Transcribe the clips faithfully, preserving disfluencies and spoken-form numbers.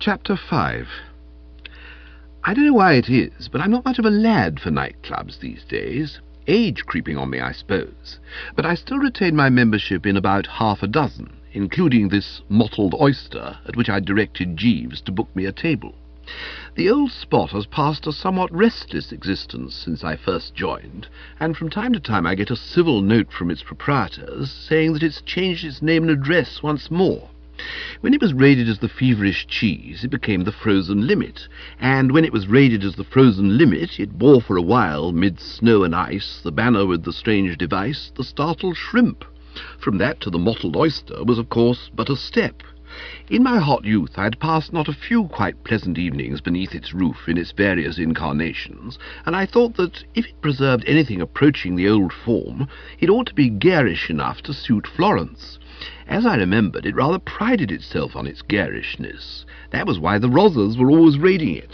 Chapter five. I don't know why it is, but I'm not much of a lad for nightclubs these days. Age creeping on me, I suppose. But I still retain my membership in about half a dozen, including this mottled oyster, at which I directed Jeeves to book me a table. The old spot has passed a somewhat restless existence since I first joined, and from time to time I get a civil note from its proprietors saying that it's changed its name and address once more. When it was rated as the Feverish Cheese, it became the Frozen Limit, and when it was rated as the Frozen Limit, it bore for a while, mid snow and ice, the banner with the strange device, the Startled Shrimp. From that to the Mottled Oyster was, of course, but a step. In my hot youth I had passed not a few quite pleasant evenings beneath its roof in its various incarnations, and I thought that if it preserved anything approaching the old form, it ought to be garish enough to suit Florence. As I remembered, it rather prided itself on its garishness. That was why the Rozzers were always raiding it.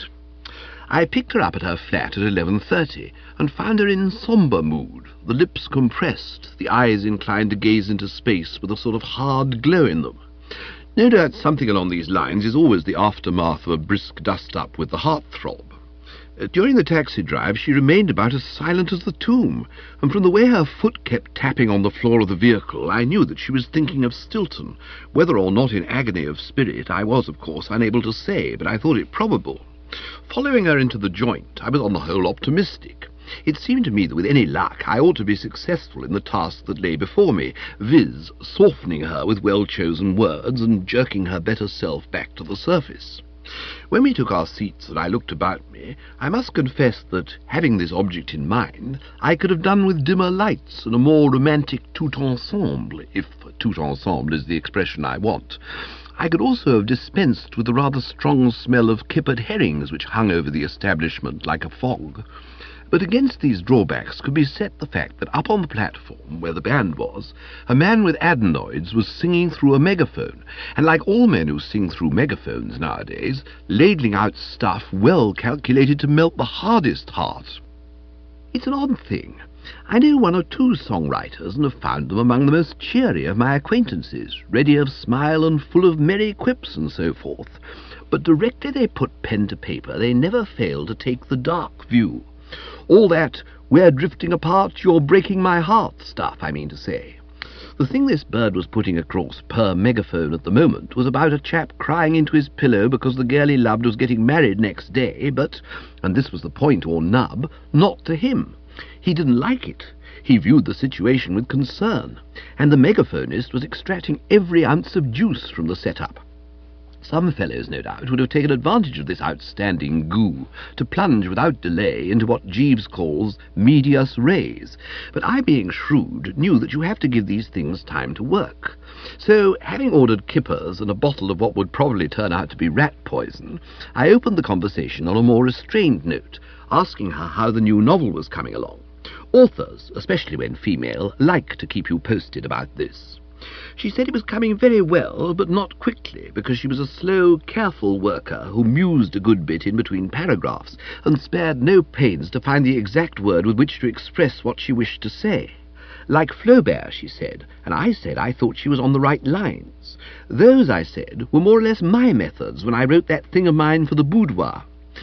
I picked her up at her flat at eleven thirty, and found her in sombre mood, the lips compressed, the eyes inclined to gaze into space with a sort of hard glow in them. No doubt something along these lines is always the aftermath of a brisk dust-up with the heart-throb. During the taxi drive she remained about as silent as the tomb, and from the way her foot kept tapping on the floor of the vehicle I knew that she was thinking of Stilton. Whether or not in agony of spirit I was, of course, unable to say, but I thought it probable. Following her into the joint, I was on the whole optimistic. It seemed to me that with any luck I ought to be successful in the task that lay before me, viz. Softening her with well-chosen words and jerking her better self back to the surface. When we took our seats and I looked about me, I must confess that, having this object in mind, I could have done with dimmer lights and a more romantic tout ensemble, if tout ensemble is the expression I want. I could also have dispensed with the rather strong smell of kippered herrings which hung over the establishment like a fog. But against these drawbacks could be set the fact that up on the platform, where the band was, a man with adenoids was singing through a megaphone, and like all men who sing through megaphones nowadays, ladling out stuff well calculated to melt the hardest heart. It's an odd thing. I know one or two songwriters, and have found them among the most cheery of my acquaintances, ready of smile and full of merry quips and so forth. But directly they put pen to paper, they never fail to take the dark view. All that "we're drifting apart, you're breaking my heart" stuff, I mean to say. The thing this bird was putting across per megaphone at the moment was about a chap crying into his pillow because the girl he loved was getting married next day, but, and this was the point or nub, not to him. He didn't like it. He viewed the situation with concern, and the megaphonist was extracting every ounce of juice from the setup. Some fellows, no doubt, would have taken advantage of this outstanding goo to plunge without delay into what Jeeves calls medias res, but I, being shrewd, knew that you have to give these things time to work. So, having ordered kippers and a bottle of what would probably turn out to be rat poison, I opened the conversation on a more restrained note, asking her how the new novel was coming along. Authors, especially when female, like to keep you posted about this. She said it was coming very well, but not quickly, because she was a slow, careful worker who mused a good bit in between paragraphs, and spared no pains to find the exact word with which to express what she wished to say. Like Flaubert, she said, and I said I thought she was on the right lines. Those, I said, were more or less my methods when I wrote that thing of mine for the Boudoir.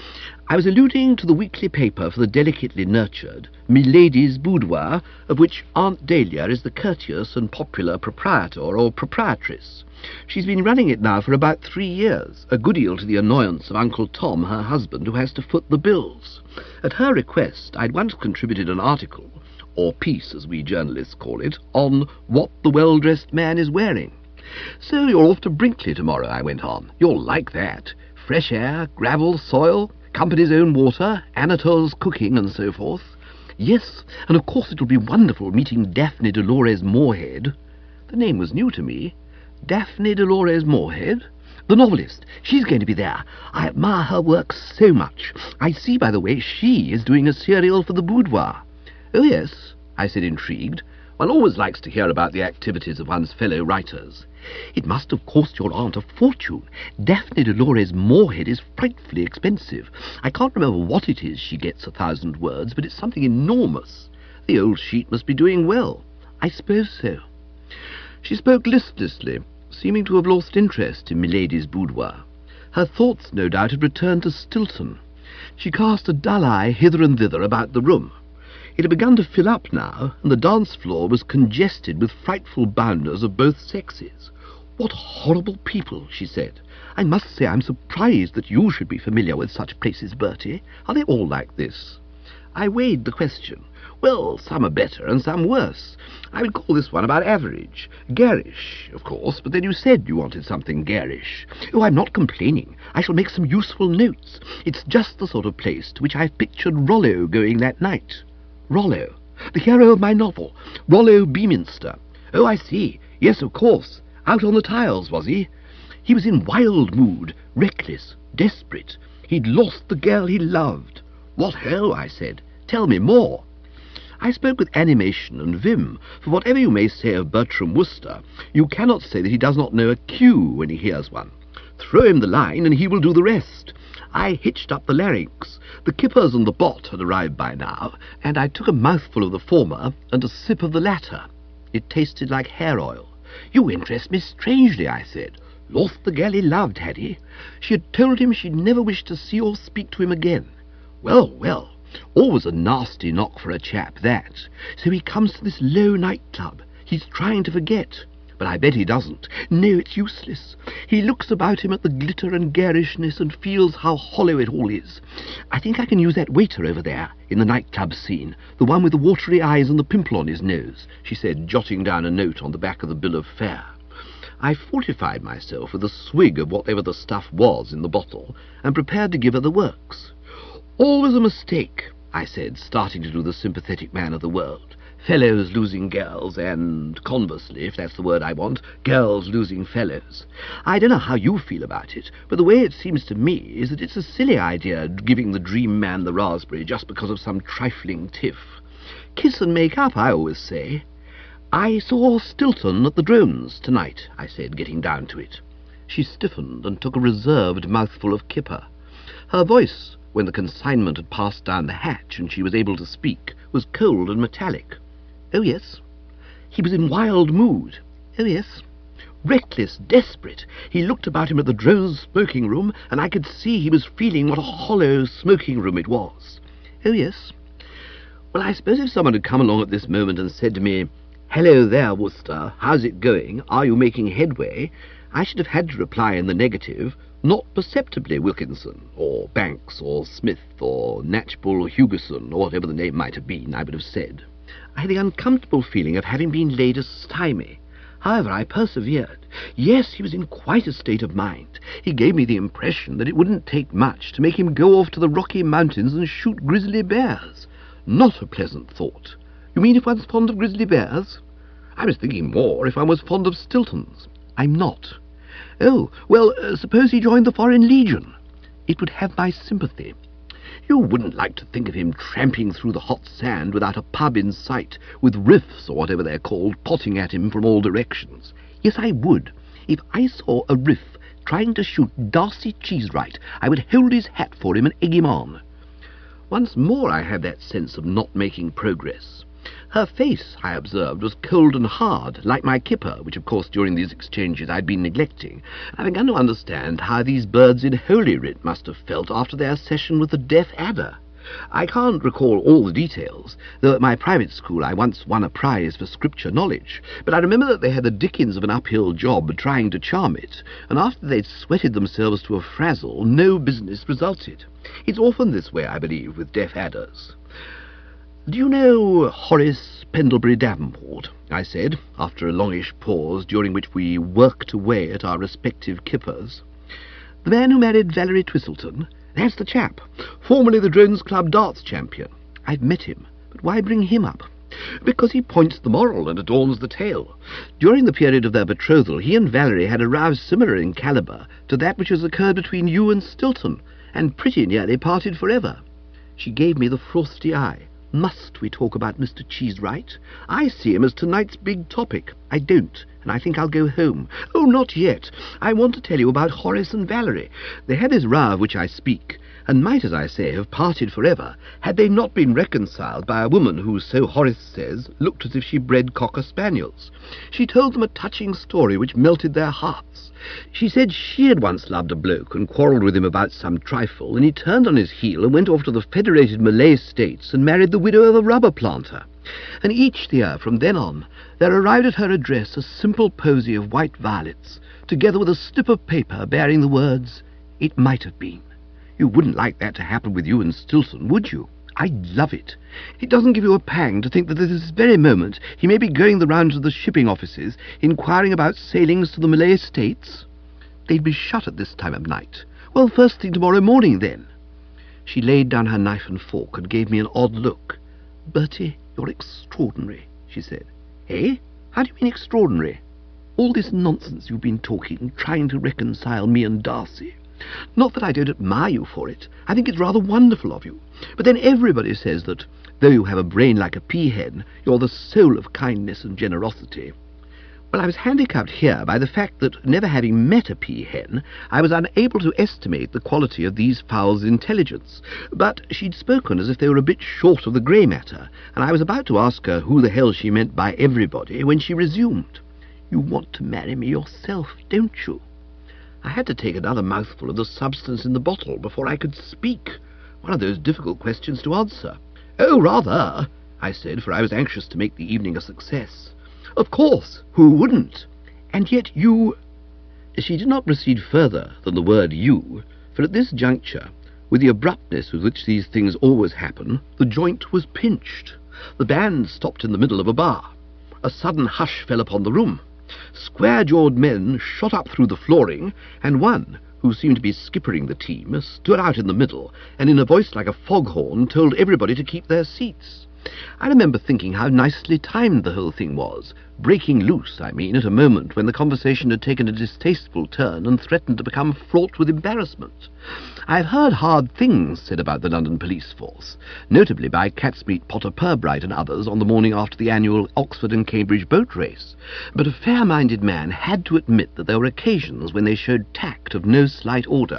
I was alluding to the weekly paper for the delicately nurtured Milady's Boudoir, of which Aunt Dahlia is the courteous and popular proprietor or proprietress. She's been running it now for about three years, a good deal to the annoyance of Uncle Tom, her husband, who has to foot the bills. At her request, I'd once contributed an article, or piece as we journalists call it, on what the well-dressed man is wearing. So you're off to Brinkley tomorrow, I went on. You'll like that. Fresh air, gravel, soil, company's own water, Anatole's cooking, and so forth. Yes, and of course it'll be wonderful meeting Daphne Dolores Moorhead. The name was new to me. Daphne Dolores Moorhead? The novelist. She's going to be there. I admire her work so much. I see, by the way, she is doing a serial for the Boudoir. Oh, yes, I said, intrigued. One always likes to hear about the activities of one's fellow writers. It must have cost your aunt a fortune. Daphne Dolores Moorhead is frightfully expensive. I can't remember what it is she gets a thousand words, but it's something enormous. The old sheet must be doing well. I suppose so. She spoke listlessly, seeming to have lost interest in Milady's Boudoir. Her thoughts, no doubt, had returned to Stilton. She cast a dull eye hither and thither about the room. It had begun to fill up now, and the dance-floor was congested with frightful bounders of both sexes. "What horrible people," she said. "I must say I'm surprised that you should be familiar with such places, Bertie. Are they all like this?" I weighed the question. Well, some are better and some worse. I would call this one about average. Garish, of course, but then you said you wanted something garish. Oh, I'm not complaining. I shall make some useful notes. It's just the sort of place to which I've pictured Rollo going that night. Rollo, the hero of my novel, Rollo Beaminster. Oh, I see. Yes, of course. Out on the tiles, was he? He was in wild mood, reckless, desperate. He'd lost the girl he loved. What ho, I said. Tell me more. I spoke with animation and vim, for whatever you may say of Bertram Wooster, you cannot say that he does not know a cue when he hears one. Throw him the line, and he will do the rest. I hitched up the larynx. The kippers and the bot had arrived by now, and I took a mouthful of the former and a sip of the latter. It tasted like hair oil. "You interest me strangely," I said. "Lost the girl he loved, had he? She had told him she'd never wish to see or speak to him again. Well, well, always a nasty knock for a chap, that. So he comes to this low nightclub. He's trying to forget. But I bet he doesn't. No, it's useless. He looks about him at the glitter and garishness and feels how hollow it all is. I think I can use that waiter over there, in the nightclub scene, the one with the watery eyes and the pimple on his nose," she said, jotting down a note on the back of the bill of fare. I fortified myself with a swig of whatever the stuff was in the bottle, and prepared to give her the works. "Always a mistake," I said, starting to do the sympathetic man of the world. "Fellows losing girls, and, conversely, if that's the word I want, girls losing fellows. I don't know how you feel about it, but the way it seems to me is that it's a silly idea giving the dream man the raspberry just because of some trifling tiff. Kiss and make up, I always say. I saw Stilton at the Drones tonight," I said, getting down to it. She stiffened and took a reserved mouthful of kipper. Her voice, when the consignment had passed down the hatch and she was able to speak, was cold and metallic. "Oh, yes. He was in wild mood. Oh, yes. Reckless, desperate. He looked about him at the Drones smoking room, and I could see he was feeling what a hollow smoking room it was. Oh, yes. Well, I suppose if someone had come along at this moment and said to me, 'Hello there, Wooster, how's it going? Are you making headway?' I should have had to reply in the negative, 'Not perceptibly, Wilkinson,' or Banks, or Smith, or Natchbull Hugerson, or whatever the name might have been, I would have said. I had the uncomfortable feeling of having been laid a stymie. However, I persevered. Yes, he was in quite a state of mind. He gave me the impression that it wouldn't take much to make him go off to the Rocky Mountains and shoot grizzly bears. Not a pleasant thought. You mean if one's fond of grizzly bears? I was thinking more if one was fond of Stiltons. I'm not. Oh, well, uh, suppose he joined the Foreign Legion. It would have my sympathy. You wouldn't like to think of him tramping through the hot sand without a pub in sight, with riffs, or whatever they're called, potting at him from all directions. Yes, I would. If I saw a riff trying to shoot Darcy Cheesewright, I would hold his hat for him and egg him on. Once more I had that sense of not making progress. Her face, I observed, was cold and hard, like my kipper, which of course during these exchanges I'd been neglecting. I began to understand how these birds in Holy Writ must have felt after their session with the deaf adder. I can't recall all the details, though at my private school I once won a prize for scripture knowledge, but I remember that they had the dickens of an uphill job trying to charm it, and after they'd sweated themselves to a frazzle, no business resulted. It's often this way, I believe, with deaf adders. "Do you know Horace Pendlebury Davenport?" I said, after a longish pause, during which we worked away at our respective kippers. "The man who married Valerie Twistleton? That's the chap, formerly the Drones Club darts champion. I've met him, but why bring him up? Because he points the moral and adorns the tale. During the period of their betrothal, he and Valerie had a row similar in calibre to that which has occurred between you and Stilton, and pretty nearly parted forever." She gave me the frosty eye. "Must we talk about Mister Cheesewright? I see him as tonight's big topic. I don't, and I think I'll go home." "Oh, not yet. I want to tell you about Horace and Valerie. They had this row of which I speak, and might, as I say, have parted forever, had they not been reconciled by a woman who, so Horace says, looked as if she bred cocker spaniels. She told them a touching story which melted their hearts. She said she had once loved a bloke and quarrelled with him about some trifle, and he turned on his heel and went off to the Federated Malay States and married the widow of a rubber planter. And each year from then on there arrived at her address a simple posy of white violets, together with a slip of paper bearing the words, "It might have been." You wouldn't like that to happen with you and Stilton, would you? I'd love it. It doesn't give you a pang to think that at this very moment he may be going the rounds of the shipping offices, inquiring about sailings to the Malay States? They'd be shut at this time of night. Well, first thing tomorrow morning, then. She laid down her knife and fork and gave me an odd look. "Bertie, you're extraordinary," she said. "Eh? How do you mean extraordinary?" "All this nonsense you've been talking, trying to reconcile me and Darcy. Not that I don't admire you for it. I think it's rather wonderful of you. But then everybody says that, though you have a brain like a peahen, you're the soul of kindness and generosity. Well, I was handicapped here by the fact that, never having met a peahen, I was unable to estimate the quality of these fowls' intelligence. But she'd spoken as if they were a bit short of the grey matter, and I was about to ask her who the hell she meant by everybody when she resumed. "You want to marry me yourself, don't you?" I had to take another mouthful of the substance in the bottle before I could speak. One of those difficult questions to answer. "Oh, rather," I said, for I was anxious to make the evening a success. "Of course, who wouldn't? And yet you—" She did not proceed further than the word "you," for at this juncture, with the abruptness with which these things always happen, the joint was pinched. The band stopped in the middle of a bar. A sudden hush fell upon the room. Square-jawed men shot up through the flooring, and one, who seemed to be skippering the team, stood out in the middle, and in a voice like a foghorn told everybody to keep their seats. I remember thinking how nicely timed the whole thing was, breaking loose, I mean, at a moment when the conversation had taken a distasteful turn and threatened to become fraught with embarrassment. I've heard hard things said about the London police force, notably by Catsmeet Potter Purbright and others on the morning after the annual Oxford and Cambridge boat race, but a fair-minded man had to admit that there were occasions when they showed tact of no slight order.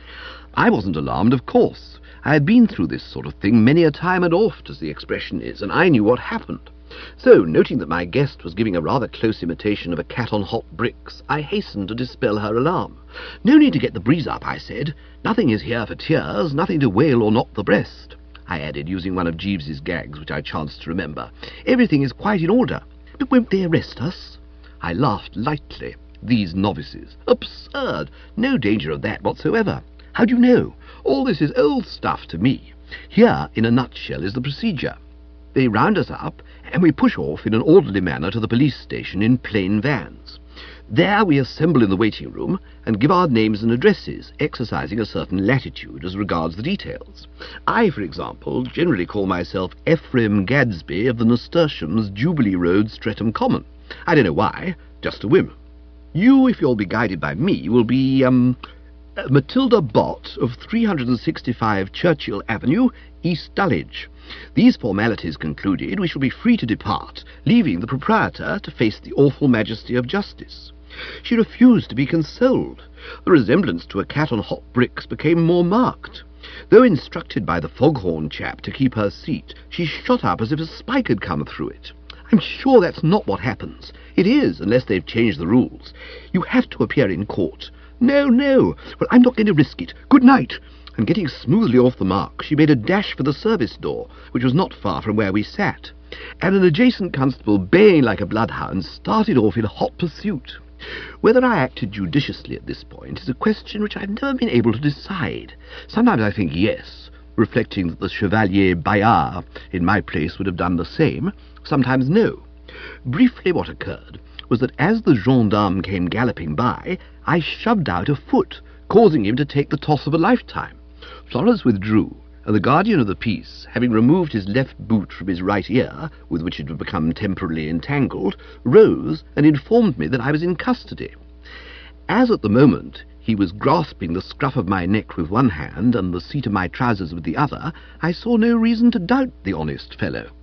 I wasn't alarmed, of course. I had been through this sort of thing many a time and oft, as the expression is, and I knew what happened. So, noting that my guest was giving a rather close imitation of a cat on hot bricks, I hastened to dispel her alarm. "No need to get the breeze up," I said. "Nothing is here for tears, nothing to wail or knock the breast," I added, using one of Jeeves's gags, which I chanced to remember. "Everything is quite in order. But won't they arrest us?" I laughed lightly. These novices. Absurd! No danger of that whatsoever. How do you know? All this is old stuff to me. Here, in a nutshell, is the procedure. They round us up, and we push off in an orderly manner to the police station in plain vans. There we assemble in the waiting room and give our names and addresses, exercising a certain latitude as regards the details. I, for example, generally call myself Ephraim Gadsby of the Nasturtiums, Jubilee Road, Streatham Common. I don't know why, just a whim. You, if you'll be guided by me, will be, um... Matilda Bott of three hundred sixty-five Churchill Avenue, East Dulwich. These formalities concluded, we shall be free to depart, leaving the proprietor to face the awful majesty of justice. She refused to be consoled. The resemblance to a cat on hot bricks became more marked. Though instructed by the foghorn chap to keep her seat, she shot up as if a spike had come through it. "I'm sure that's not what happens." "It is, unless they've changed the rules. You have to appear in court." "No, no. Well, I'm not going to risk it. Good night." And getting smoothly off the mark, she made a dash for the service door, which was not far from where we sat, and an adjacent constable, baying like a bloodhound, started off in hot pursuit. Whether I acted judiciously at this point is a question which I've never been able to decide. Sometimes I think yes, reflecting that the Chevalier Bayard in my place would have done the same, sometimes no. Briefly, what occurred was that as the gendarme came galloping by, I shoved out a foot, causing him to take the toss of a lifetime. Florence withdrew, and the guardian of the peace, having removed his left boot from his right ear, with which it had become temporarily entangled, rose and informed me that I was in custody. As at the moment he was grasping the scruff of my neck with one hand and the seat of my trousers with the other, I saw no reason to doubt the honest fellow.